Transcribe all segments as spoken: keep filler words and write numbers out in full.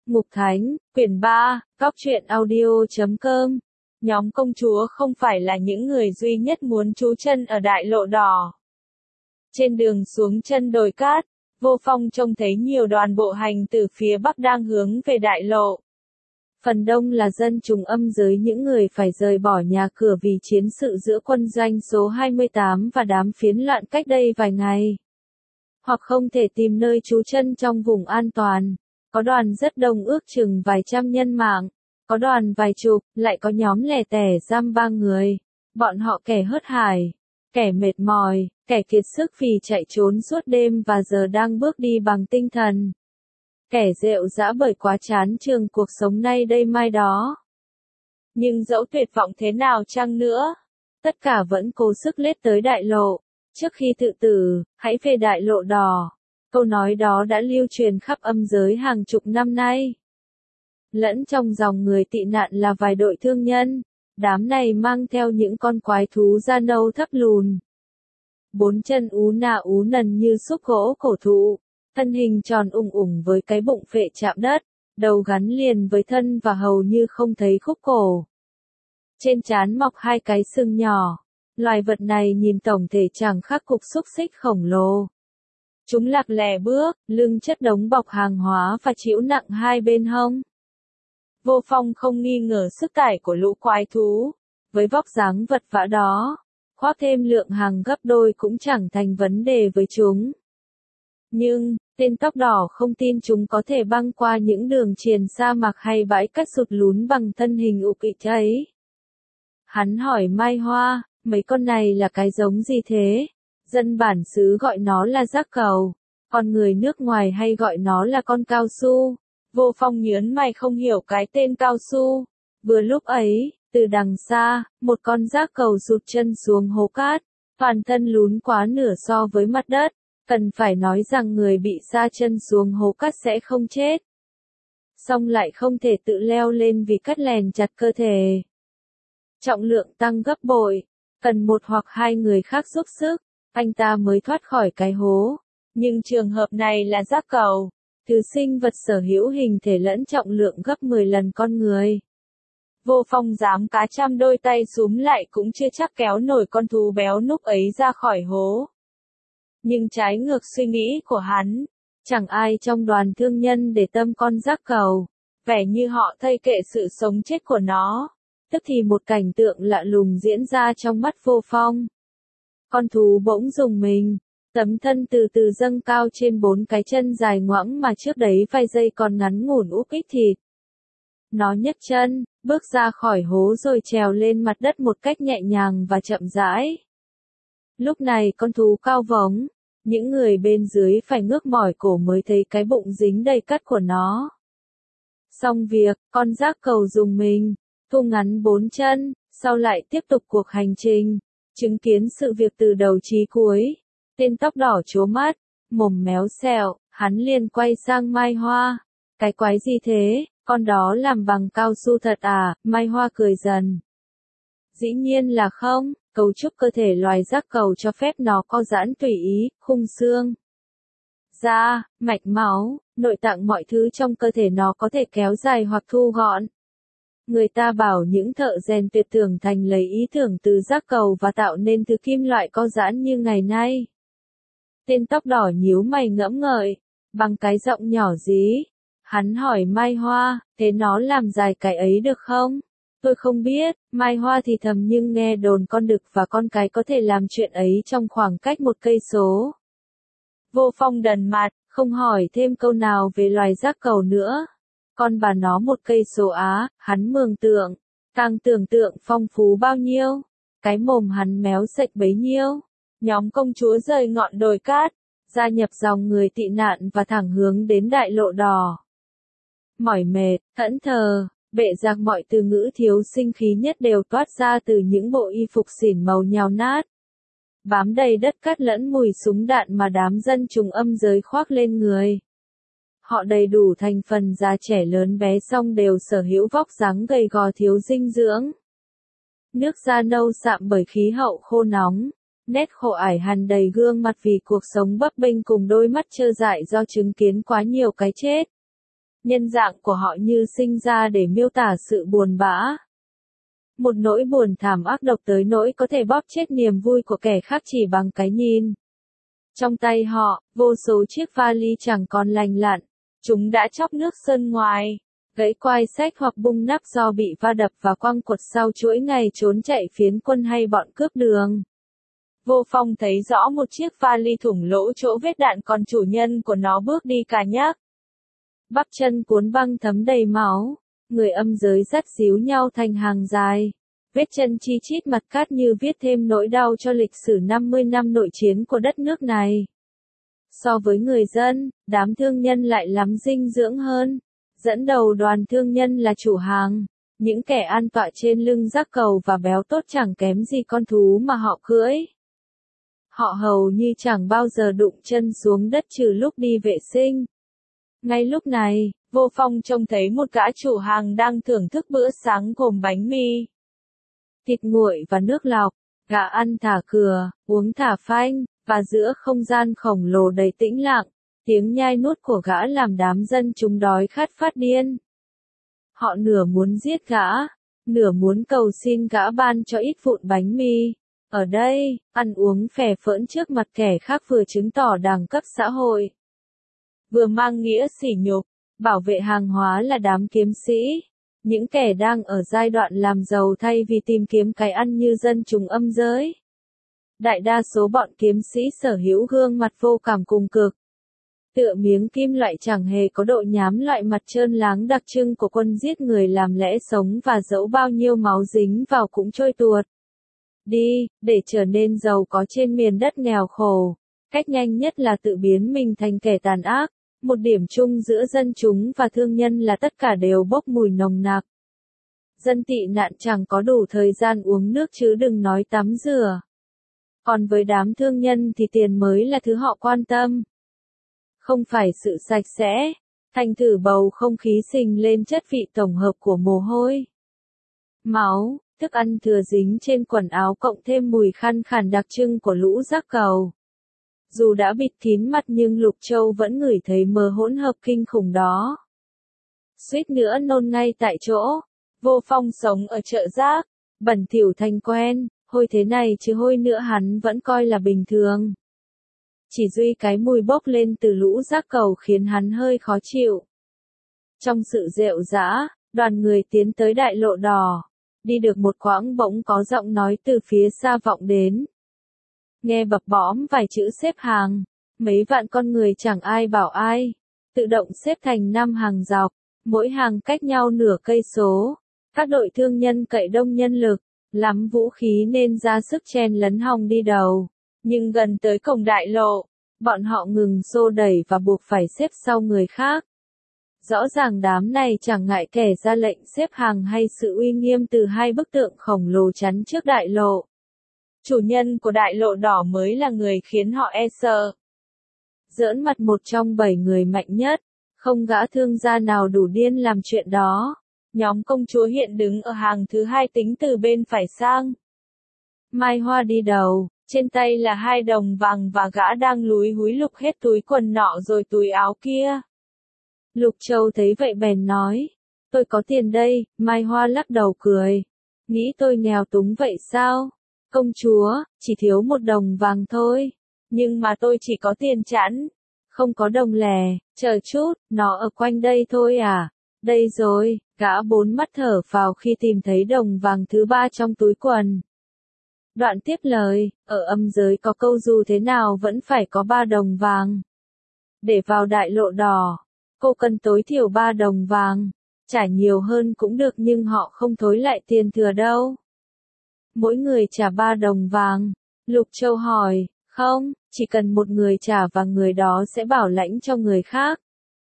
Mục Thánh, quyển ba, góc truyện audio chấm com. Nhóm công chúa không phải là những người duy nhất muốn trú chân ở đại lộ đỏ. Trên đường xuống chân đồi cát, Vô Phong trông thấy nhiều đoàn bộ hành từ phía bắc đang hướng về đại lộ. Phần đông là dân chúng âm giới, những người phải rời bỏ nhà cửa vì chiến sự giữa quân doanh số hai mươi tám và đám phiến loạn cách đây vài ngày. Hoặc không thể tìm nơi trú chân trong vùng an toàn. Có đoàn rất đông, ước chừng vài trăm nhân mạng, có đoàn vài chục, lại có nhóm lẻ tẻ giam ba người. Bọn họ kẻ hớt hải, kẻ mệt mỏi, kẻ kiệt sức vì chạy trốn suốt đêm và giờ đang bước đi bằng tinh thần. Kẻ rệu rã bởi quá chán trường cuộc sống nay đây mai đó. Nhưng dẫu tuyệt vọng thế nào chăng nữa, tất cả vẫn cố sức lết tới đại lộ. Trước khi tự tử, hãy về đại lộ đỏ. Câu nói đó đã lưu truyền khắp âm giới hàng chục năm nay. Lẫn trong dòng người tị nạn là vài đội thương nhân. Đám này mang theo những con quái thú da nâu thấp lùn. Bốn chân ú nà ú nần như xúc gỗ cổ thụ. Thân hình tròn ủng ủng với cái bụng phệ chạm đất. Đầu gắn liền với thân và hầu như không thấy khúc cổ. Trên trán mọc hai cái xương nhỏ. Loài vật này nhìn tổng thể chẳng khác cục xúc xích khổng lồ. Chúng lạc lẻ bước, lưng chất đống bọc hàng hóa và chịu nặng hai bên hông. Vô Phong không nghi ngờ sức tải của lũ quái thú. Với vóc dáng vật vã đó, khoác thêm lượng hàng gấp đôi cũng chẳng thành vấn đề với chúng. Nhưng, tên tóc đỏ không tin chúng có thể băng qua những đường triền sa mạc hay bãi cát sụt lún bằng thân hình ục ịch ấy. Hắn hỏi Mai Hoa, mấy con này là cái giống gì thế? Dân bản xứ gọi nó là giác cầu, còn người nước ngoài hay gọi nó là con cao su. Vô Phong nhớn mày không hiểu cái tên cao su. Vừa lúc ấy, từ đằng xa, một con giác cầu rụt chân xuống hố cát, toàn thân lún quá nửa so với mặt đất. Cần phải nói rằng người bị sa chân xuống hố cát sẽ không chết. Song lại không thể tự leo lên vì cát lèn chặt cơ thể. Trọng lượng tăng gấp bội, cần một hoặc hai người khác giúp sức, anh ta mới thoát khỏi cái hố. Nhưng trường hợp này là giác cầu, thứ sinh vật sở hữu hình thể lẫn trọng lượng gấp mười lần con người. Vô Phong dám cá trăm đôi tay súm lại cũng chưa chắc kéo nổi con thú béo núc ấy ra khỏi hố. Nhưng trái ngược suy nghĩ của hắn, chẳng ai trong đoàn thương nhân để tâm con giác cầu, vẻ như họ thay kệ sự sống chết của nó. Tức thì một cảnh tượng lạ lùng diễn ra trong mắt Vô Phong. Con thú bỗng rùng mình, tấm thân từ từ dâng cao trên bốn cái chân dài ngoãng mà trước đấy vài giây còn ngắn ngủn úp ích thịt. Nó nhấc chân, bước ra khỏi hố rồi trèo lên mặt đất một cách nhẹ nhàng và chậm rãi. Lúc này con thú cao vống, những người bên dưới phải ngước mỏi cổ mới thấy cái bụng dính đầy cát của nó. Xong việc, con giác cầu rùng mình, thu ngắn bốn chân, sau lại tiếp tục cuộc hành trình, chứng kiến sự việc từ đầu chí cuối. Tên tóc đỏ trố mắt, mồm méo xẹo, hắn liền quay sang Mai Hoa. Cái quái gì thế, con đó làm bằng cao su thật à? Mai Hoa cười dần. Dĩ nhiên là không, cấu trúc cơ thể loài giác cầu cho phép nó co giãn tùy ý, khung xương, da, mạch máu, nội tạng, mọi thứ trong cơ thể nó có thể kéo dài hoặc thu gọn. Người ta bảo những thợ rèn tuyệt tưởng thành lấy ý tưởng từ giác cầu và tạo nên thứ kim loại co giãn như ngày nay. Tên tóc đỏ nhíu mày ngẫm ngợi, bằng cái giọng nhỏ dí. Hắn hỏi Mai Hoa, thế nó làm dài cái ấy được không? Tôi không biết, Mai Hoa thì thầm nhưng nghe đồn con đực và con cái có thể làm chuyện ấy trong khoảng cách một cây số. Vô Phong đần mặt, không hỏi thêm câu nào về loài giác cầu nữa. Con bà nó một cây số á, hắn mường tượng, càng tưởng tượng phong phú bao nhiêu, cái mồm hắn méo sệch bấy nhiêu. Nhóm công chúa rời ngọn đồi cát, gia nhập dòng người tị nạn và thẳng hướng đến đại lộ đỏ. Mỏi mệt, thẫn thờ, bệ rạc, mọi từ ngữ thiếu sinh khí nhất đều toát ra từ những bộ y phục xỉn màu nhào nát. Bám đầy đất cát lẫn mùi súng đạn mà đám dân trùng âm giới khoác lên người. Họ đầy đủ thành phần già trẻ lớn bé song đều sở hữu vóc dáng gầy gò thiếu dinh dưỡng. Nước da nâu sạm bởi khí hậu khô nóng, nét khổ ải hằn đầy gương mặt vì cuộc sống bấp bênh cùng đôi mắt trơ dại do chứng kiến quá nhiều cái chết. Nhân dạng của họ như sinh ra để miêu tả sự buồn bã. Một nỗi buồn thảm ác độc tới nỗi có thể bóp chết niềm vui của kẻ khác chỉ bằng cái nhìn. Trong tay họ, vô số chiếc vali chẳng còn lành lặn. Chúng đã chóc nước sơn ngoài, gãy quai xách hoặc bung nắp do bị va đập và quăng quật sau chuỗi ngày trốn chạy phiến quân hay bọn cướp đường. Vô Phong thấy rõ một chiếc vali thủng lỗ chỗ vết đạn còn chủ nhân của nó bước đi cà nhắc. Bắp chân cuốn băng thấm đầy máu, người âm giới dắt díu nhau thành hàng dài. Vết chân chi chít mặt cát như viết thêm nỗi đau cho lịch sử năm mươi năm nội chiến của đất nước này. So với người dân, đám thương nhân lại lắm dinh dưỡng hơn. Dẫn đầu đoàn thương nhân là chủ hàng, những kẻ an tọa trên lưng rác cầu và béo tốt chẳng kém gì con thú mà họ cưỡi. Họ hầu như chẳng bao giờ đụng chân xuống đất trừ lúc đi vệ sinh. Ngay lúc này, Vô Phong trông thấy một gã chủ hàng đang thưởng thức bữa sáng gồm bánh mì, thịt nguội và nước lọc. Gã ăn thả cửa, uống thả phanh, và giữa không gian khổng lồ đầy tĩnh lặng, tiếng nhai nuốt của gã làm đám dân chúng đói khát phát điên. Họ nửa muốn giết gã, nửa muốn cầu xin gã ban cho ít vụn bánh mì. Ở đây, ăn uống phè phỡn trước mặt kẻ khác vừa chứng tỏ đẳng cấp xã hội, vừa mang nghĩa sỉ nhục. Bảo vệ hàng hóa là đám kiếm sĩ, những kẻ đang ở giai đoạn làm giàu thay vì tìm kiếm cái ăn như dân chúng âm giới. Đại đa số bọn kiếm sĩ sở hữu gương mặt vô cảm cùng cực. Tựa miếng kim loại chẳng hề có độ nhám loại mặt trơn láng đặc trưng của quân giết người làm lẽ sống, và dẫu bao nhiêu máu dính vào cũng trôi tuột đi. Để trở nên giàu có trên miền đất nghèo khổ, cách nhanh nhất là tự biến mình thành kẻ tàn ác. Một điểm chung giữa dân chúng và thương nhân là tất cả đều bốc mùi nồng nặc. Dân tị nạn chẳng có đủ thời gian uống nước chứ đừng nói tắm rửa. Còn với đám thương nhân thì tiền mới là thứ họ quan tâm. Không phải sự sạch sẽ, thành thử bầu không khí sình lên chất vị tổng hợp của mồ hôi, máu, thức ăn thừa dính trên quần áo cộng thêm mùi khăn khàn đặc trưng của lũ rác cầu. Dù đã bịt kín mặt nhưng Lục Châu vẫn ngửi thấy mờ hỗn hợp kinh khủng đó. Suýt nữa nôn ngay tại chỗ. Vô Phong sống ở chợ rác, bẩn thỉu thành quen, hôi thế này chứ hôi nữa hắn vẫn coi là bình thường. Chỉ duy cái mùi bốc lên từ lũ rác cầu khiến hắn hơi khó chịu. Trong sự rệu rã, đoàn người tiến tới đại lộ đỏ. Đi được một quãng bỗng có giọng nói từ phía xa vọng đến. Nghe bập bõm vài chữ xếp hàng, mấy vạn con người chẳng ai bảo ai, tự động xếp thành năm hàng dọc, mỗi hàng cách nhau nửa cây số. Các đội thương nhân cậy đông nhân lực, lắm vũ khí nên ra sức chen lấn hòng đi đầu, nhưng gần tới cổng đại lộ, bọn họ ngừng xô đẩy và buộc phải xếp sau người khác. Rõ ràng đám này chẳng ngại kẻ ra lệnh xếp hàng hay sự uy nghiêm từ hai bức tượng khổng lồ chắn trước đại lộ. Chủ nhân của đại lộ đỏ mới là người khiến họ e sợ. Giỡn mặt một trong bảy người mạnh nhất, không gã thương gia nào đủ điên làm chuyện đó. Nhóm công chúa hiện đứng ở hàng thứ hai tính từ bên phải sang. Mai Hoa đi đầu, trên tay là hai đồng vàng và gã đang lúi húi lục hết túi quần nọ rồi túi áo kia. Lục Châu thấy vậy bèn nói, tôi có tiền đây. Mai Hoa lắc đầu cười, nghĩ tôi nghèo túng vậy sao? Công chúa, chỉ thiếu một đồng vàng thôi. Nhưng mà tôi chỉ có tiền chẵn, không có đồng lẻ. Chờ chút, nó ở quanh đây thôi à? Đây rồi. Gã bốn mắt thở phào khi tìm thấy đồng vàng thứ ba trong túi quần. Đoạn tiếp lời, ở âm giới có câu dù thế nào vẫn phải có ba đồng vàng. Để vào đại lộ đỏ, cô cần tối thiểu ba đồng vàng. Trả nhiều hơn cũng được nhưng họ không thối lại tiền thừa đâu. Mỗi người trả ba đồng vàng. Lục Châu hỏi, không, chỉ cần một người trả và người đó sẽ bảo lãnh cho người khác.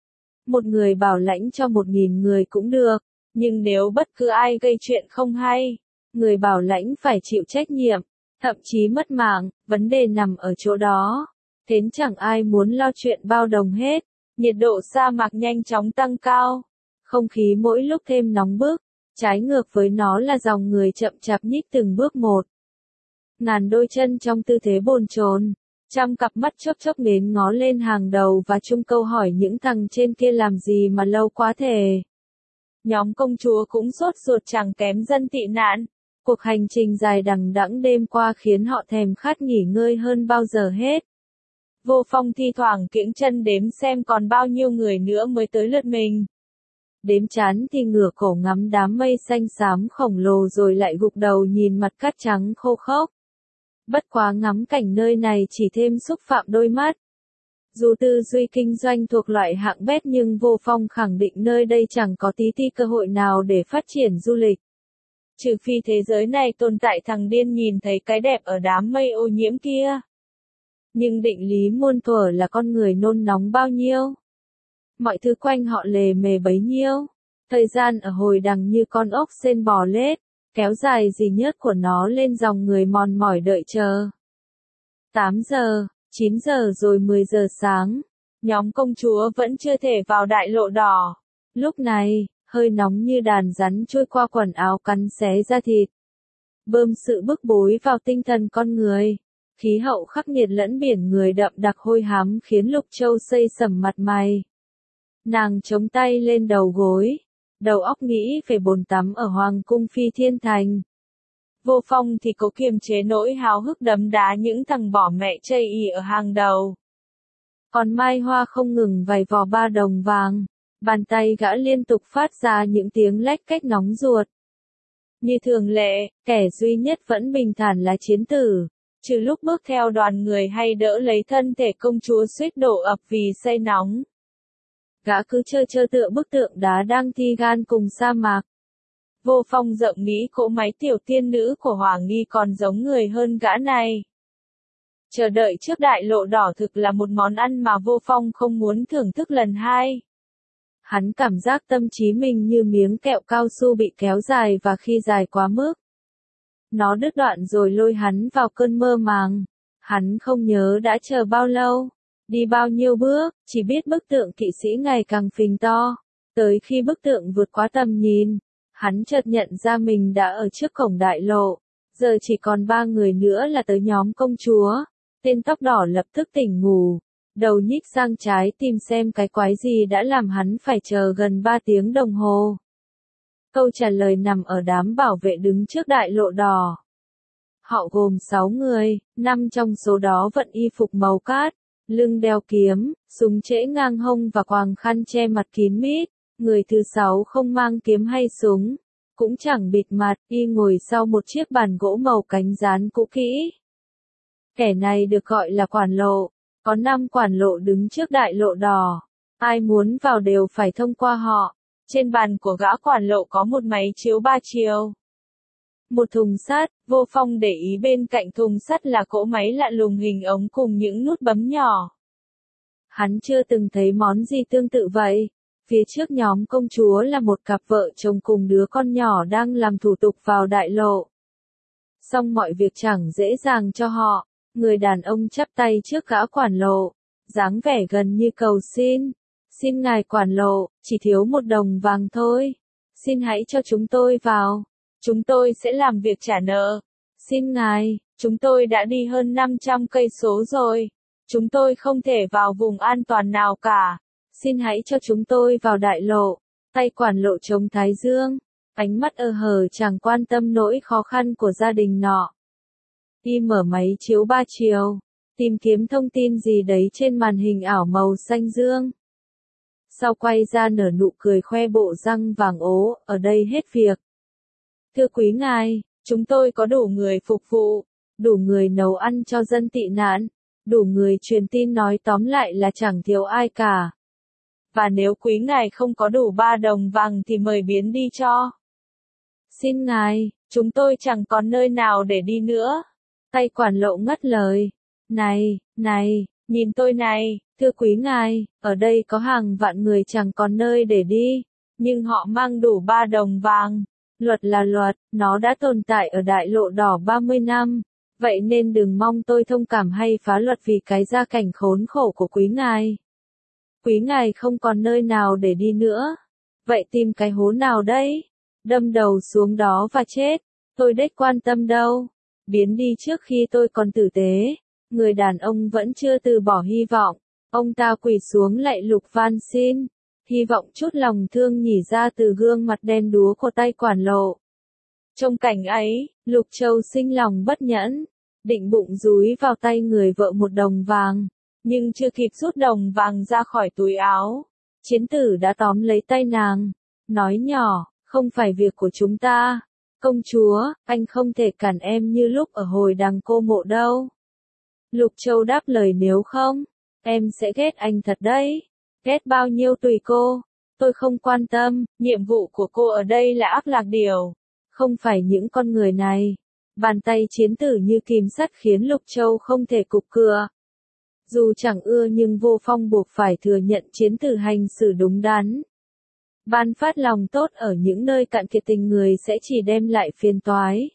Một người bảo lãnh cho một nghìn người cũng được, nhưng nếu bất cứ ai gây chuyện không hay, người bảo lãnh phải chịu trách nhiệm, thậm chí mất mạng. Vấn đề nằm ở chỗ đó. Thế chẳng ai muốn lo chuyện bao đồng hết. Nhiệt độ sa mạc nhanh chóng tăng cao. Không khí mỗi lúc thêm nóng bức. Trái ngược với nó là dòng người chậm chạp nhích từng bước một. Ngàn đôi chân trong tư thế bồn chồn. Trăm cặp mắt chớp chớp mến ngó lên hàng đầu và chung câu hỏi những thằng trên kia làm gì mà lâu quá thề. Nhóm công chúa cũng sốt ruột chẳng kém dân tị nạn. Cuộc hành trình dài đằng đẵng đêm qua khiến họ thèm khát nghỉ ngơi hơn bao giờ hết. Vô Phong thi thoảng kiễng chân đếm xem còn bao nhiêu người nữa mới tới lượt mình. Đếm chán thì ngửa cổ ngắm đám mây xanh xám khổng lồ rồi lại gục đầu nhìn mặt cát trắng khô khốc. Bất quá ngắm cảnh nơi này chỉ thêm xúc phạm đôi mắt. Dù tư duy kinh doanh thuộc loại hạng bét nhưng Vô Phong khẳng định nơi đây chẳng có tí ti cơ hội nào để phát triển du lịch. Trừ phi thế giới này tồn tại thằng điên nhìn thấy cái đẹp ở đám mây ô nhiễm kia. Nhưng định lý muôn thuở là con người nôn nóng bao nhiêu. Mọi thứ quanh họ lề mề bấy nhiêu. Thời gian ở hồi đằng như con ốc sên bò lết, kéo dài dì nhớt của nó lên dòng người mòn mỏi đợi chờ. tám giờ, chín giờ rồi mười giờ sáng, nhóm công chúa vẫn chưa thể vào đại lộ đỏ. Lúc này, hơi nóng như đàn rắn trôi qua quần áo cắn xé da thịt. Bơm sự bức bối vào tinh thần con người. Khí hậu khắc nghiệt lẫn biển người đậm đặc hôi hám khiến Lục Châu xây sầm mặt mày. Nàng chống tay lên đầu gối, đầu óc nghĩ về bồn tắm ở Hoàng cung Phi Thiên Thành. Vô Phong thì cố kiềm chế nỗi háo hức đấm đá những thằng bỏ mẹ chây ì ở hàng đầu. Còn Mai Hoa không ngừng vày vò ba đồng vàng, bàn tay gã liên tục phát ra những tiếng lách cách nóng ruột. Như thường lệ, kẻ duy nhất vẫn bình thản là chiến tử, trừ lúc bước theo đoàn người hay đỡ lấy thân thể công chúa suýt đổ ập vì say nóng. Gã cứ trơ trơ tựa bức tượng đá đang thi gan cùng sa mạc. Vô Phong rộng nghĩ cỗ máy tiểu tiên nữ của Hoàng Nghi còn giống người hơn gã này. Chờ đợi trước đại lộ đỏ thực là một món ăn mà Vô Phong không muốn thưởng thức lần hai. Hắn cảm giác tâm trí mình như miếng kẹo cao su bị kéo dài và khi dài quá mức. Nó đứt đoạn rồi lôi hắn vào cơn mơ màng. Hắn không nhớ đã chờ bao lâu, đi bao nhiêu bước, chỉ biết bức tượng kỵ sĩ ngày càng phình to. Tới khi bức tượng vượt quá tầm nhìn, hắn chợt nhận ra mình đã ở trước cổng đại lộ. Giờ chỉ còn ba người nữa là tới nhóm công chúa. Tên tóc đỏ lập tức tỉnh ngủ, đầu nhích sang trái tìm xem cái quái gì đã làm hắn phải chờ gần ba tiếng đồng hồ. Câu trả lời nằm ở đám bảo vệ đứng trước đại lộ đỏ. Họ gồm sáu người, năm trong số đó vận y phục màu cát, lưng đeo kiếm, súng trễ ngang hông và quàng khăn che mặt kín mít. Người thứ sáu không mang kiếm hay súng, cũng chẳng bịt mặt, y ngồi sau một chiếc bàn gỗ màu cánh dán cũ kỹ. Kẻ này được gọi là quản lộ, có năm quản lộ đứng trước đại lộ đỏ. Ai muốn vào đều phải thông qua họ. Trên bàn của gã quản lộ có một máy chiếu ba chiều. Một thùng sắt, Vô Phong để ý bên cạnh thùng sắt là cỗ máy lạ lùng hình ống cùng những nút bấm nhỏ. Hắn chưa từng thấy món gì tương tự vậy. Phía trước nhóm công chúa là một cặp vợ chồng cùng đứa con nhỏ đang làm thủ tục vào đại lộ. Xong mọi việc chẳng dễ dàng cho họ, người đàn ông chắp tay trước gã quản lộ, dáng vẻ gần như cầu xin. Xin ngài quản lộ, chỉ thiếu một đồng vàng thôi. Xin hãy cho chúng tôi vào. Chúng tôi sẽ làm việc trả nợ. Xin ngài, chúng tôi đã đi hơn năm trăm cây số rồi. Chúng tôi không thể vào vùng an toàn nào cả. Xin hãy cho chúng tôi vào đại lộ. Tay quản lộ chống thái dương, ánh mắt ơ hờ chẳng quan tâm nỗi khó khăn của gia đình nọ. Y mở máy chiếu ba chiều, tìm kiếm thông tin gì đấy trên màn hình ảo màu xanh dương. Sau quay ra nở nụ cười khoe bộ răng vàng ố, ở đây hết việc. Thưa quý ngài, chúng tôi có đủ người phục vụ, đủ người nấu ăn cho dân tị nạn, đủ người truyền tin, nói tóm lại là chẳng thiếu ai cả. Và nếu quý ngài không có đủ ba đồng vàng thì mời biến đi cho. Xin ngài, chúng tôi chẳng còn nơi nào để đi nữa. Tay quản lộ ngắt lời. Này, này, nhìn tôi này, thưa quý ngài, ở đây có hàng vạn người chẳng còn nơi để đi, nhưng họ mang đủ ba đồng vàng. Luật là luật, nó đã tồn tại ở đại lộ đỏ ba mươi năm, vậy nên đừng mong tôi thông cảm hay phá luật vì cái gia cảnh khốn khổ của quý ngài. Quý ngài không còn nơi nào để đi nữa. Vậy tìm cái hố nào đây? Đâm đầu xuống đó và chết. Tôi đếch quan tâm đâu. Biến đi trước khi tôi còn tử tế. Người đàn ông vẫn chưa từ bỏ hy vọng. Ông ta quỳ xuống lạy Lục van xin. Hy vọng chút lòng thương nhỉ ra từ gương mặt đen đúa của Tay Quản Lộ. Trong cảnh ấy, Lục Châu sinh lòng bất nhẫn. Định bụng dúi vào tay người vợ một đồng vàng. Nhưng chưa kịp rút đồng vàng ra khỏi túi áo. Chiến tử đã tóm lấy tay nàng. Nói nhỏ, không phải việc của chúng ta. Công chúa, anh không thể cản em như lúc ở hồi đằng cô mộ đâu. Lục Châu đáp lời nếu không, em sẽ ghét anh thật đấy. Ghét bao nhiêu tùy cô. Tôi không quan tâm, nhiệm vụ của cô ở đây là ác lạc điều. Không phải những con người này. Bàn tay chiến tử như kìm sắt khiến Lục Châu không thể cục cựa. Dù chẳng ưa nhưng Vô Phong buộc phải thừa nhận chiến tử hành xử đúng đắn. Ban phát lòng tốt ở những nơi cạn kiệt tình người sẽ chỉ đem lại phiền toái.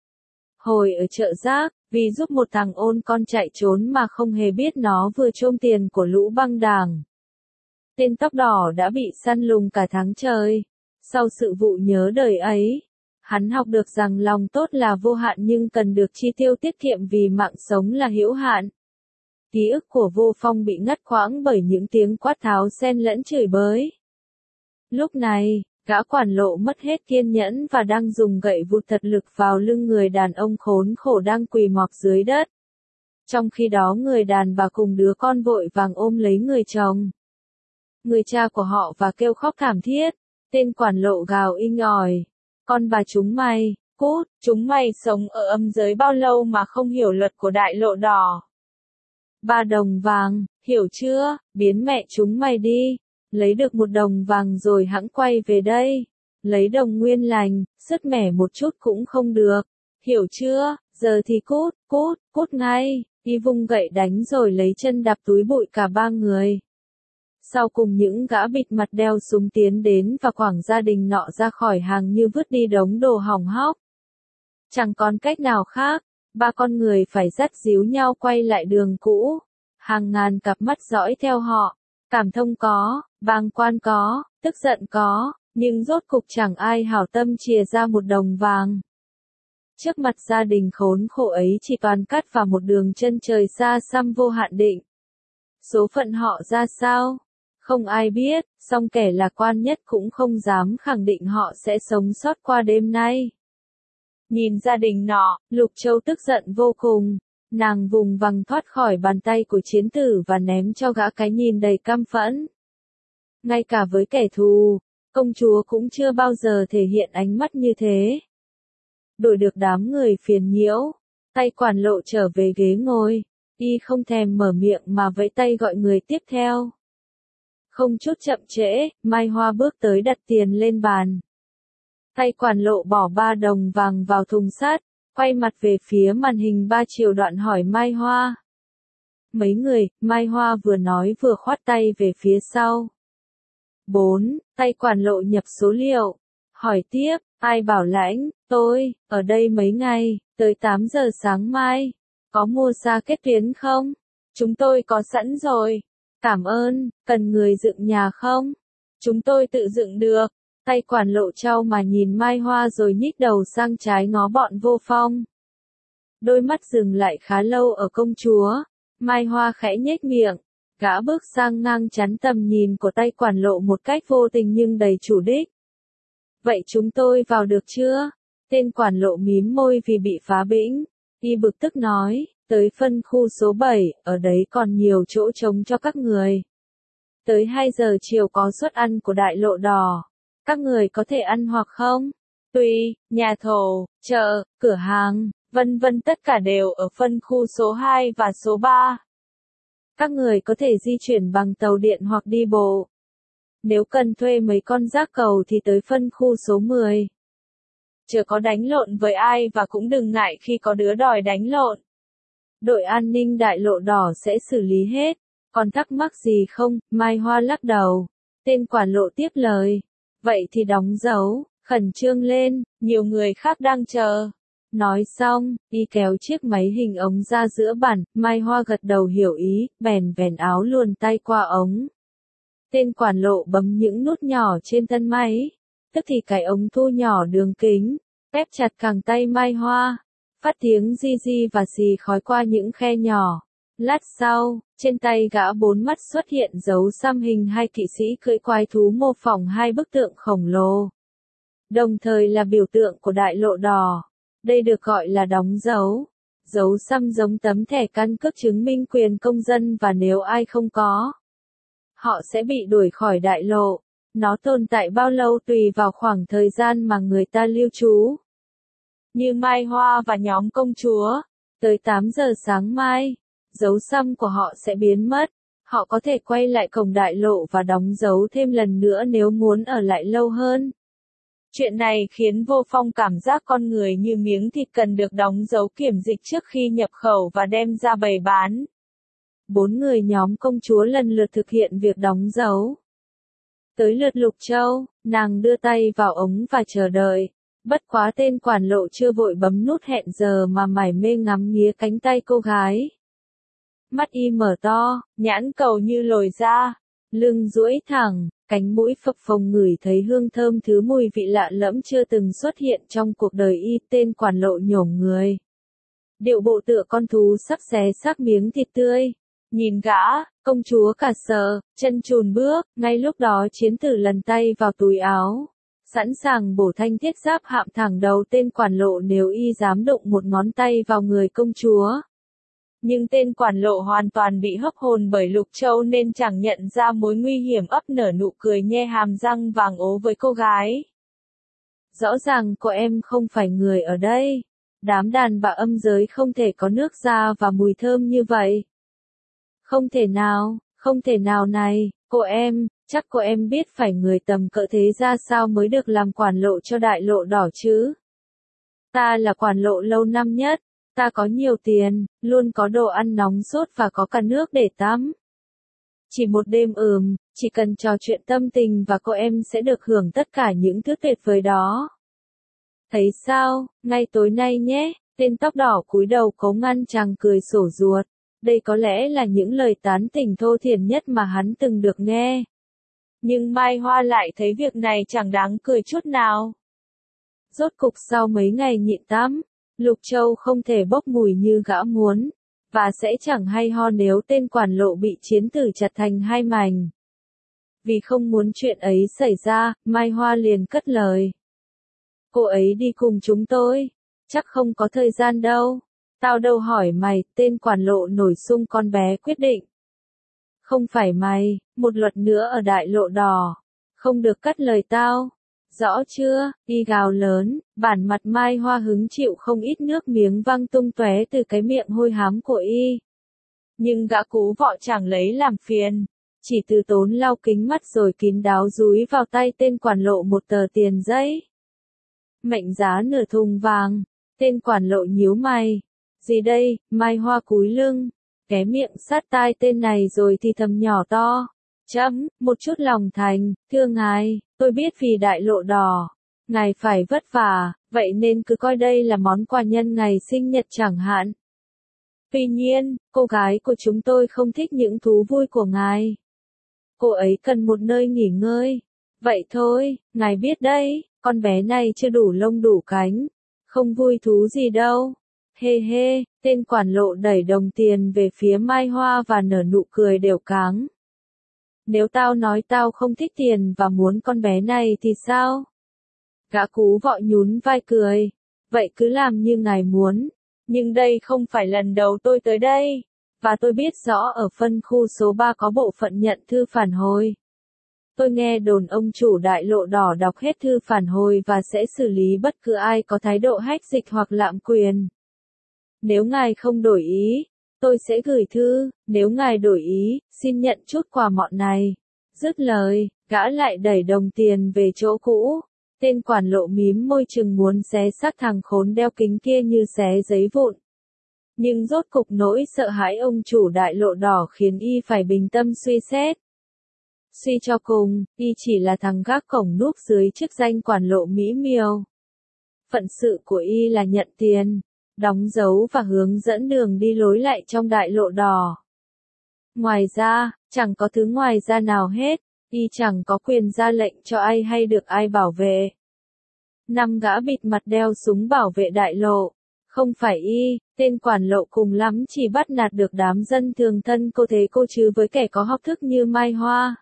Hồi ở chợ rác, vì giúp một thằng ôn con chạy trốn mà không hề biết nó vừa trôm tiền của lũ băng đảng. Tên tóc đỏ đã bị săn lùng cả tháng trời. Sau sự vụ nhớ đời ấy, hắn học được rằng lòng tốt là vô hạn nhưng cần được chi tiêu tiết kiệm vì mạng sống là hữu hạn. Ký ức của Vô Phong bị ngắt quãng bởi những tiếng quát tháo xen lẫn chửi bới. Lúc này, gã Quản Lộ mất hết kiên nhẫn và đang dùng gậy vụt thật lực vào lưng người đàn ông khốn khổ đang quỳ mọp dưới đất. Trong khi đó người đàn bà cùng đứa con vội vàng ôm lấy người chồng, người cha của họ và kêu khóc thảm thiết. Tên Quản Lộ gào inh ỏi. Con bà chúng mày, cút, chúng mày sống ở âm giới bao lâu mà không hiểu luật của đại lộ đỏ. Ba đồng vàng, hiểu chưa, biến mẹ chúng mày đi. Lấy được một đồng vàng rồi hẵng quay về đây. Lấy đồng nguyên lành, sứt mẻ một chút cũng không được. Hiểu chưa, giờ thì cút, cút, cút ngay. Y vung gậy đánh rồi lấy chân đạp túi bụi cả ba người. Sau cùng những gã bịt mặt đeo súng tiến đến và quẳng gia đình nọ ra khỏi hàng như vứt đi đống đồ hỏng hóc. Chẳng còn cách nào khác, ba con người phải dắt díu nhau quay lại đường cũ. Hàng ngàn cặp mắt dõi theo họ. Cảm thông có, bàng quan có, tức giận có, nhưng rốt cục chẳng ai hảo tâm chìa ra một đồng vàng. Trước mặt gia đình khốn khổ ấy chỉ toàn cắt vào một đường chân trời xa xăm vô hạn định. Số phận họ ra sao? Không ai biết, song kẻ lạc quan nhất cũng không dám khẳng định họ sẽ sống sót qua đêm nay. Nhìn gia đình nọ, Lục Châu tức giận vô cùng. Nàng vùng vằng thoát khỏi bàn tay của chiến tử và ném cho gã cái nhìn đầy căm phẫn. Ngay cả với kẻ thù, công chúa cũng chưa bao giờ thể hiện ánh mắt như thế. Đổi được đám người phiền nhiễu, Tay Quản Lộ trở về ghế ngồi, y không thèm mở miệng mà vẫy tay gọi người tiếp theo. Không chút chậm trễ, Mai Hoa bước tới đặt tiền lên bàn. Tay Quản Lộ bỏ ba đồng vàng vào thùng sắt. Quay mặt về phía màn hình ba chiều đoạn hỏi Mai Hoa. Mấy người, Mai Hoa vừa nói vừa khoát tay về phía sau. bốn. Tay Quản Lộ nhập số liệu. Hỏi tiếp, ai bảo lãnh, tôi, ở đây mấy ngày, tới tám giờ sáng mai. Có mua xa kết tuyến không? Chúng tôi có sẵn rồi. Cảm ơn, cần người dựng nhà không? Chúng tôi tự dựng được. Tay Quản Lộ trao mà nhìn Mai Hoa rồi nhích đầu sang trái ngó bọn Vô Phong. Đôi mắt dừng lại khá lâu ở công chúa. Mai Hoa khẽ nhếch miệng. Gã bước sang ngang chắn tầm nhìn của Tay Quản Lộ một cách vô tình nhưng đầy chủ đích. Vậy chúng tôi vào được chưa? Tên Quản Lộ mím môi vì bị phá bĩnh. Y bực tức nói, tới phân khu số bảy, ở đấy còn nhiều chỗ trống cho các người. Tới hai giờ chiều có suất ăn của đại lộ đỏ. Các người có thể ăn hoặc không? Tùy, nhà thổ, chợ, cửa hàng, vân vân tất cả đều ở phân khu số hai và số ba. Các người có thể di chuyển bằng tàu điện hoặc đi bộ. Nếu cần thuê mấy con rác cầu thì tới phân khu số mười. Chưa có đánh lộn với ai và cũng đừng ngại khi có đứa đòi đánh lộn. Đội an ninh đại lộ đỏ sẽ xử lý hết. Còn thắc mắc gì không? Mai Hoa lắc đầu. Tên Quản Lộ tiếp lời. Vậy thì đóng dấu, khẩn trương lên, nhiều người khác đang chờ. Nói xong, y kéo chiếc máy hình ống ra giữa bàn, Mai Hoa gật đầu hiểu ý, bèn vèn áo luồn tay qua ống. Tên Quản Lộ bấm những nút nhỏ trên thân máy, tức thì cái ống thu nhỏ đường kính, ép chặt cẳng tay Mai Hoa. Phát tiếng di di và xì khói qua những khe nhỏ. Lát sau, trên tay gã bốn mắt xuất hiện dấu xăm hình hai kỵ sĩ cưỡi quái thú mô phỏng hai bức tượng khổng lồ. Đồng thời là biểu tượng của đại lộ đỏ. Đây được gọi là đóng dấu. Dấu xăm giống tấm thẻ căn cước chứng minh quyền công dân và nếu ai không có, họ sẽ bị đuổi khỏi đại lộ. Nó tồn tại bao lâu tùy vào khoảng thời gian mà người ta lưu trú. Như Mai Hoa và nhóm công chúa, tới tám giờ sáng mai, dấu xăm của họ sẽ biến mất. Họ có thể quay lại cổng đại lộ và đóng dấu thêm lần nữa nếu muốn ở lại lâu hơn. Chuyện này khiến Vô Phong cảm giác con người như miếng thịt cần được đóng dấu kiểm dịch trước khi nhập khẩu và đem ra bày bán. Bốn người nhóm công chúa lần lượt thực hiện việc đóng dấu. Tới lượt Lục Châu, nàng đưa tay vào ống và chờ đợi. Bất quá tên quản lộ chưa vội bấm nút hẹn giờ mà mải mê ngắm nghía cánh tay cô gái. Mắt y mở to, nhãn cầu như lồi ra, lưng duỗi thẳng, cánh mũi phập phồng ngửi thấy hương thơm thứ mùi vị lạ lẫm chưa từng xuất hiện trong cuộc đời y. Tên quản lộ nhổm người. Điệu bộ tựa con thú sắp xé xác miếng thịt tươi. Nhìn gã, công chúa cả sợ, chân chùn bước, ngay lúc đó chiến tử lần tay vào túi áo. Sẵn sàng bổ thanh thiết giáp hạm thẳng đầu tên quản lộ nếu y dám động một ngón tay vào người công chúa. Nhưng tên quản lộ hoàn toàn bị hấp hồn bởi Lục Châu nên chẳng nhận ra mối nguy hiểm, ấp nở nụ cười nhe hàm răng vàng ố với cô gái. Rõ ràng cô em không phải người ở đây. Đám đàn bà âm giới không thể có nước da và mùi thơm như vậy. Không thể nào, không thể nào này, cô em, chắc cô em biết phải người tầm cỡ thế ra sao mới được làm quản lộ cho đại lộ đỏ chứ. Ta là quản lộ lâu năm nhất. Ta có nhiều tiền, luôn có đồ ăn nóng sốt và có cả nước để tắm. Chỉ một đêm ừm, chỉ cần trò chuyện tâm tình và cô em sẽ được hưởng tất cả những thứ tuyệt vời đó. Thấy sao, ngay tối nay nhé, tên tóc đỏ cúi đầu cố ngăn chàng cười sổ ruột. Đây có lẽ là những lời tán tỉnh thô thiển nhất mà hắn từng được nghe. Nhưng Mai Hoa lại thấy việc này chẳng đáng cười chút nào. Rốt cục sau mấy ngày nhịn tắm, Lục Châu không thể bốc mùi như gã muốn, và sẽ chẳng hay ho nếu tên quản lộ bị chiến tử chặt thành hai mảnh. Vì không muốn chuyện ấy xảy ra, Mai Hoa liền cất lời. Cô ấy đi cùng chúng tôi, chắc không có thời gian đâu. Tao đâu hỏi mày, tên quản lộ nổi xung con bé quyết định. Không phải mày, một luật nữa ở đại lộ đỏ, không được cắt lời tao. Rõ chưa, y gào lớn, bản mặt Mai Hoa hứng chịu không ít nước miếng văng tung tóe từ cái miệng hôi hám của y. Nhưng gã cú vọ chẳng lấy làm phiền, chỉ từ tốn lau kính mắt rồi kín đáo dúi vào tay tên quản lộ một tờ tiền giấy. Mệnh giá nửa thùng vàng, tên quản lộ nhíu mày. Gì đây, Mai Hoa cúi lưng, ghé miệng sát tai tên này rồi thì thầm nhỏ to. Chấm, một chút lòng thành, thưa ngài, tôi biết vì đại lộ đỏ, ngài phải vất vả, vậy nên cứ coi đây là món quà nhân ngày sinh nhật chẳng hạn. Tuy nhiên, cô gái của chúng tôi không thích những thú vui của ngài. Cô ấy cần một nơi nghỉ ngơi. Vậy thôi, ngài biết đấy, con bé này chưa đủ lông đủ cánh, không vui thú gì đâu. Hê hê, tên quản lộ đẩy đồng tiền về phía Mai Hoa và nở nụ cười đều cáng. Nếu tao nói tao không thích tiền và muốn con bé này thì sao? Gã cú vọ nhún vai cười. Vậy cứ làm như ngài muốn. Nhưng đây không phải lần đầu tôi tới đây. Và tôi biết rõ ở phân khu số ba có bộ phận nhận thư phản hồi. Tôi nghe đồn ông chủ đại lộ đỏ đọc hết thư phản hồi và sẽ xử lý bất cứ ai có thái độ hách dịch hoặc lạm quyền. Nếu ngài không đổi ý, tôi sẽ gửi thư, nếu ngài đổi ý, xin nhận chút quà mọn này. Dứt lời, gã lại đẩy đồng tiền về chỗ cũ. Tên quản lộ mím môi chừng muốn xé xác thằng khốn đeo kính kia như xé giấy vụn. Nhưng rốt cục nỗi sợ hãi ông chủ đại lộ đỏ khiến y phải bình tâm suy xét. Suy cho cùng, y chỉ là thằng gác cổng núp dưới chức danh quản lộ mỹ miều. Phận sự của y là nhận tiền, đóng dấu và hướng dẫn đường đi lối lại trong đại lộ đỏ. Ngoài ra, chẳng có thứ ngoài ra nào hết, y chẳng có quyền ra lệnh cho ai hay được ai bảo vệ. Năm gã bịt mặt đeo súng bảo vệ đại lộ, Không phải y, tên quản lộ cùng lắm chỉ bắt nạt được đám dân thường thân cô thế cô chứ với kẻ có học thức như Mai Hoa.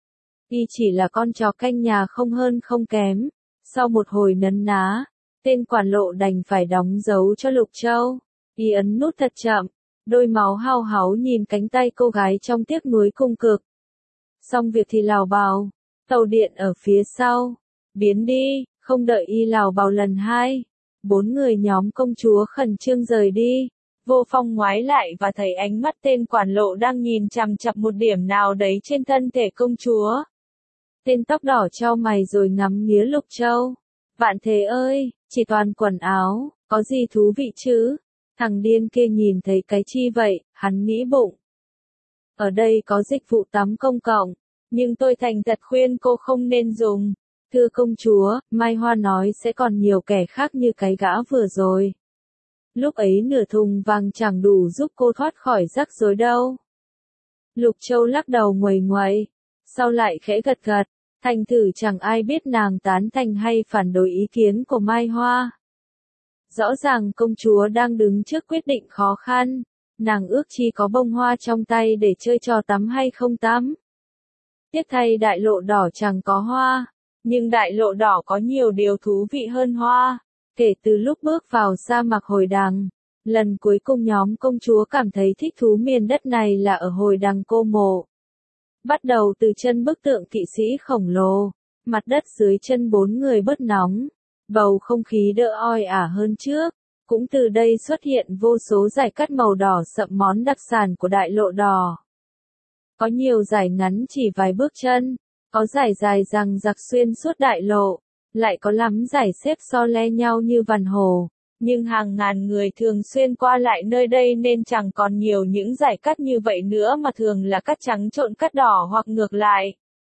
Y chỉ là con chó canh nhà không hơn không kém. Sau một hồi nấn ná, tên quản lộ đành phải đóng dấu cho Lục Châu. Y ấn nút thật chậm, đôi máu hao háu nhìn cánh tay cô gái trong tiếc nuối cung cực. Xong việc thì lào bào, tàu điện ở phía sau, biến đi, không đợi y lào bào lần hai. Bốn người nhóm công chúa khẩn trương rời đi. Vô Phong ngoái lại và thấy ánh mắt tên quản lộ đang nhìn chằm chằm một điểm nào đấy trên thân thể công chúa. Tên tóc đỏ chau mày rồi ngắm nghía Lục Châu. Vạn Thế ơi, chỉ toàn quần áo, có gì thú vị chứ? Thằng điên kia nhìn thấy cái chi vậy, hắn nghĩ bụng. Ở đây có dịch vụ tắm công cộng, nhưng tôi thành thật khuyên cô không nên dùng. Thưa công chúa, Mai Hoa nói sẽ còn nhiều kẻ khác như cái gã vừa rồi. Lúc ấy nửa thùng vàng chẳng đủ giúp cô thoát khỏi rắc rối đâu. Lục Châu lắc đầu nguầy nguậy, sau lại khẽ gật gật, thành thử chẳng ai biết nàng tán thành hay phản đối ý kiến của Mai Hoa. Rõ ràng công chúa đang đứng trước quyết định khó khăn, nàng ước chi có bông hoa trong tay để chơi trò tắm hay không tắm. Tiếc thay đại lộ đỏ chẳng có hoa, nhưng đại lộ đỏ có nhiều điều thú vị hơn hoa. Kể từ lúc bước vào sa mạc Hồi Đằng, lần cuối cùng nhóm công chúa cảm thấy thích thú miền đất này là ở Hồi Đằng Cô Mộ. Bắt đầu từ chân bức tượng kỵ sĩ khổng lồ, mặt đất dưới chân bốn người bớt nóng, bầu không khí đỡ oi ả hơn trước. Cũng từ đây xuất hiện vô số dải cắt màu đỏ sậm món đặc sản của đại lộ đỏ. Có nhiều dải ngắn chỉ vài bước chân, có dải dài rằng giặc xuyên suốt đại lộ, lại có lắm dải xếp so le nhau như vằn hồ. Nhưng hàng ngàn người thường xuyên qua lại nơi đây nên chẳng còn nhiều những dải cắt như vậy nữa mà thường là cắt trắng trộn cắt đỏ hoặc ngược lại.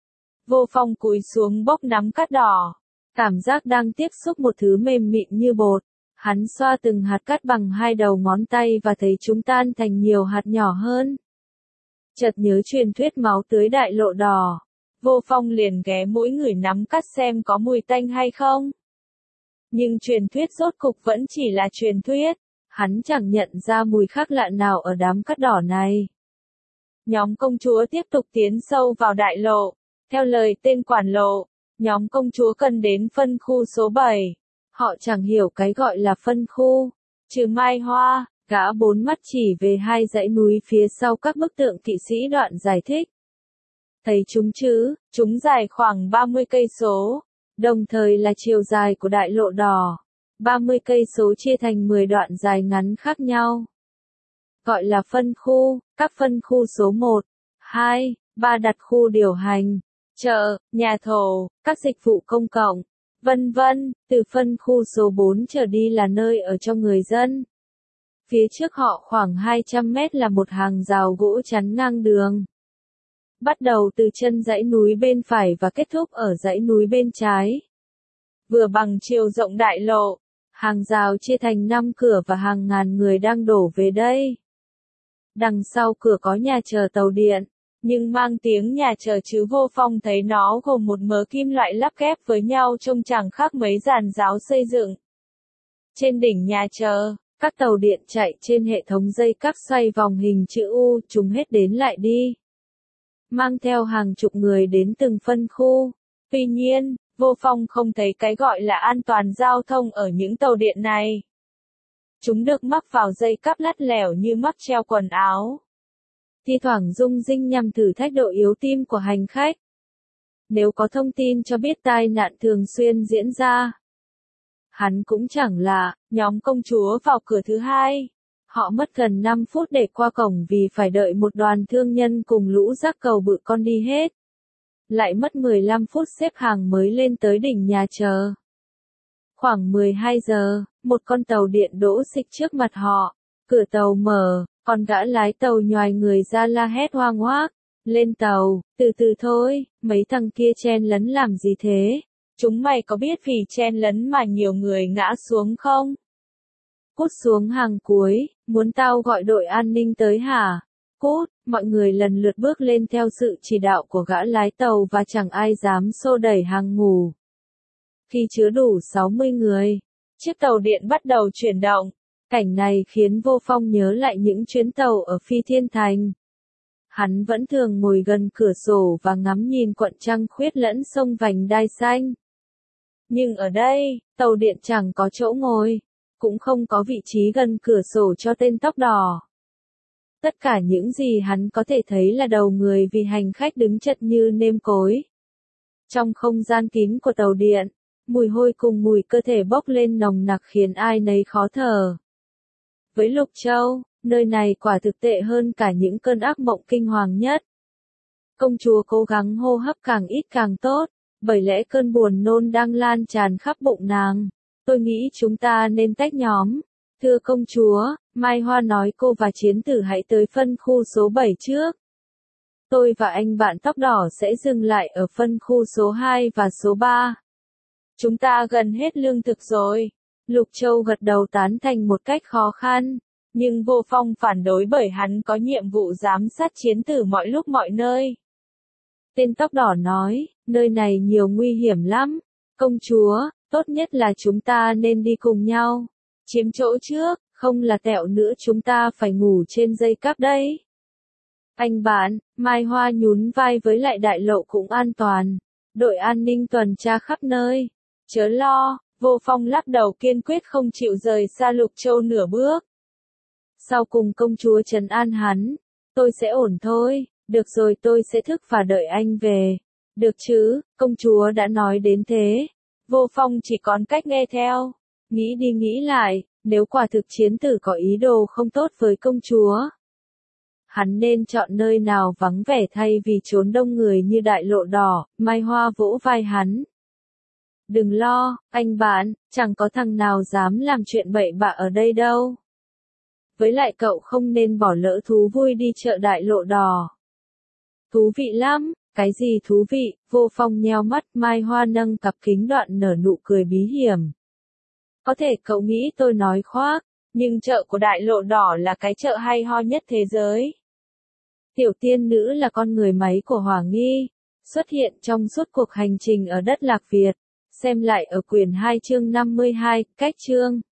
Vô Phong cúi xuống bốc nắm cắt đỏ, cảm giác đang tiếp xúc một thứ mềm mịn như bột. Hắn xoa từng hạt cát bằng hai đầu ngón tay và thấy chúng tan thành nhiều hạt nhỏ hơn. Chợt nhớ truyền thuyết máu tưới đại lộ đỏ. Vô Phong liền ghé mũi ngửi nắm cát xem có mùi tanh hay không. Nhưng truyền thuyết rốt cục vẫn chỉ là truyền thuyết. Hắn chẳng nhận ra mùi khác lạ nào ở đám cát đỏ này. Nhóm công chúa tiếp tục tiến sâu vào đại lộ. Theo lời tên quản lộ, nhóm công chúa cần đến phân khu số bảy. Họ chẳng hiểu cái gọi là phân khu, trừ Mai Hoa, gã bốn mắt chỉ về hai dãy núi phía sau các bức tượng kỵ sĩ đoạn giải thích. Thấy chúng chứ, chúng dài khoảng ba mươi cây số, đồng thời là chiều dài của đại lộ đỏ. ba mươi cây số chia thành mười đoạn dài ngắn khác nhau. Gọi là phân khu, các phân khu số một, hai, ba đặt khu điều hành, chợ, nhà thổ, các dịch vụ công cộng. Vân vân, từ phân khu số bốn trở đi là nơi ở cho người dân. Phía trước họ khoảng hai trăm mét là một hàng rào gỗ chắn ngang đường. Bắt đầu từ chân dãy núi bên phải và kết thúc ở dãy núi bên trái. Vừa bằng chiều rộng đại lộ, hàng rào chia thành năm cửa và hàng ngàn người đang đổ về đây. Đằng sau cửa có nhà chờ tàu điện. Nhưng mang tiếng nhà chờ chứ Vô Phong thấy nó gồm một mớ kim loại lắp ghép với nhau trông chẳng khác mấy giàn giáo xây dựng. Trên đỉnh nhà chờ, các tàu điện chạy trên hệ thống dây cáp xoay vòng hình chữ U, chúng hết đến lại đi. Mang theo hàng chục người đến từng phân khu. Tuy nhiên, Vô Phong không thấy cái gọi là an toàn giao thông ở những tàu điện này. Chúng được mắc vào dây cáp lắt lẻo như mắc treo quần áo. Thi thoảng rung rinh nhằm thử thách độ yếu tim của hành khách. Nếu có thông tin cho biết tai nạn thường xuyên diễn ra. Hắn cũng chẳng lạ, nhóm công chúa vào cửa thứ hai. Họ mất gần năm phút để qua cổng vì phải đợi một đoàn thương nhân cùng lũ rác cầu bự con đi hết. Lại mất mười lăm phút xếp hàng mới lên tới đỉnh nhà chờ. Khoảng mười hai giờ, một con tàu điện đỗ xịch trước mặt họ. Cửa tàu mở. Còn gã lái tàu nhoài người ra la hét hoang hoác. Lên tàu, từ từ thôi, mấy thằng kia chen lấn làm gì thế? Chúng mày có biết vì chen lấn mà nhiều người ngã xuống không? Cút xuống hàng cuối, muốn tao gọi đội an ninh tới hả? Cút, mọi người lần lượt bước lên theo sự chỉ đạo của gã lái tàu và chẳng ai dám xô đẩy hàng ngủ. Khi chứa đủ sáu mươi người, chiếc tàu điện bắt đầu chuyển động. Cảnh này khiến Vô Phong nhớ lại những chuyến tàu ở Phi Thiên Thành. Hắn vẫn thường ngồi gần cửa sổ và ngắm nhìn quận trăng khuyết lẫn sông vành đai xanh. Nhưng ở đây, tàu điện chẳng có chỗ ngồi, cũng không có vị trí gần cửa sổ cho tên tóc đỏ. Tất cả những gì hắn có thể thấy là đầu người vì hành khách đứng chật như nêm cối. Trong không gian kín của tàu điện, mùi hôi cùng mùi cơ thể bốc lên nồng nặc khiến ai nấy khó thở. Với Lục Châu, nơi này quả thực tệ hơn cả những cơn ác mộng kinh hoàng nhất. Công chúa cố gắng hô hấp càng ít càng tốt, bởi lẽ cơn buồn nôn đang lan tràn khắp bụng nàng. Tôi nghĩ chúng ta nên tách nhóm. Thưa công chúa, Mai Hoa nói cô và Chiến Tử hãy tới phân khu số bảy trước. Tôi và anh bạn tóc đỏ sẽ dừng lại ở phân khu số hai và số ba. Chúng ta gần hết lương thực rồi. Lục Châu gật đầu tán thành một cách khó khăn. Nhưng Vô Phong phản đối bởi hắn có nhiệm vụ giám sát Chiến Tử mọi lúc mọi nơi. Tên tóc đỏ nói, nơi này nhiều nguy hiểm lắm. Công chúa, tốt nhất là chúng ta nên đi cùng nhau. Chiếm chỗ trước, không là tẹo nữa chúng ta phải ngủ trên dây cáp đấy. Anh bạn, Mai Hoa nhún vai với lại đại lộ cũng an toàn. Đội an ninh tuần tra khắp nơi. Chớ lo, Vô Phong lắc đầu kiên quyết không chịu rời xa Lục Châu nửa bước. Sau cùng công chúa trấn an hắn, tôi sẽ ổn thôi, được rồi tôi sẽ thức và đợi anh về. Được chứ, công chúa đã nói đến thế. Vô Phong chỉ còn cách nghe theo. Nghĩ đi nghĩ lại, nếu quả thực Chiến Tử có ý đồ không tốt với công chúa, hắn nên chọn nơi nào vắng vẻ thay vì trốn đông người như đại lộ đỏ. Mai Hoa vỗ vai hắn. Đừng lo, anh bạn, chẳng có thằng nào dám làm chuyện bậy bạ ở đây đâu. Với lại cậu không nên bỏ lỡ thú vui đi chợ đại lộ đỏ. Thú vị lắm, cái gì thú vị? Vô Phong nheo mắt. Mai Hoa nâng cặp kính đoạn nở nụ cười bí hiểm. Có thể cậu nghĩ tôi nói khoác, nhưng chợ của đại lộ đỏ là cái chợ hay ho nhất thế giới. Tiểu tiên nữ là con người máy của Hỏa Nghi, xuất hiện trong suốt cuộc hành trình ở đất Lạc Việt. Xem lại ở quyển hai chương năm mươi hai, cách chương.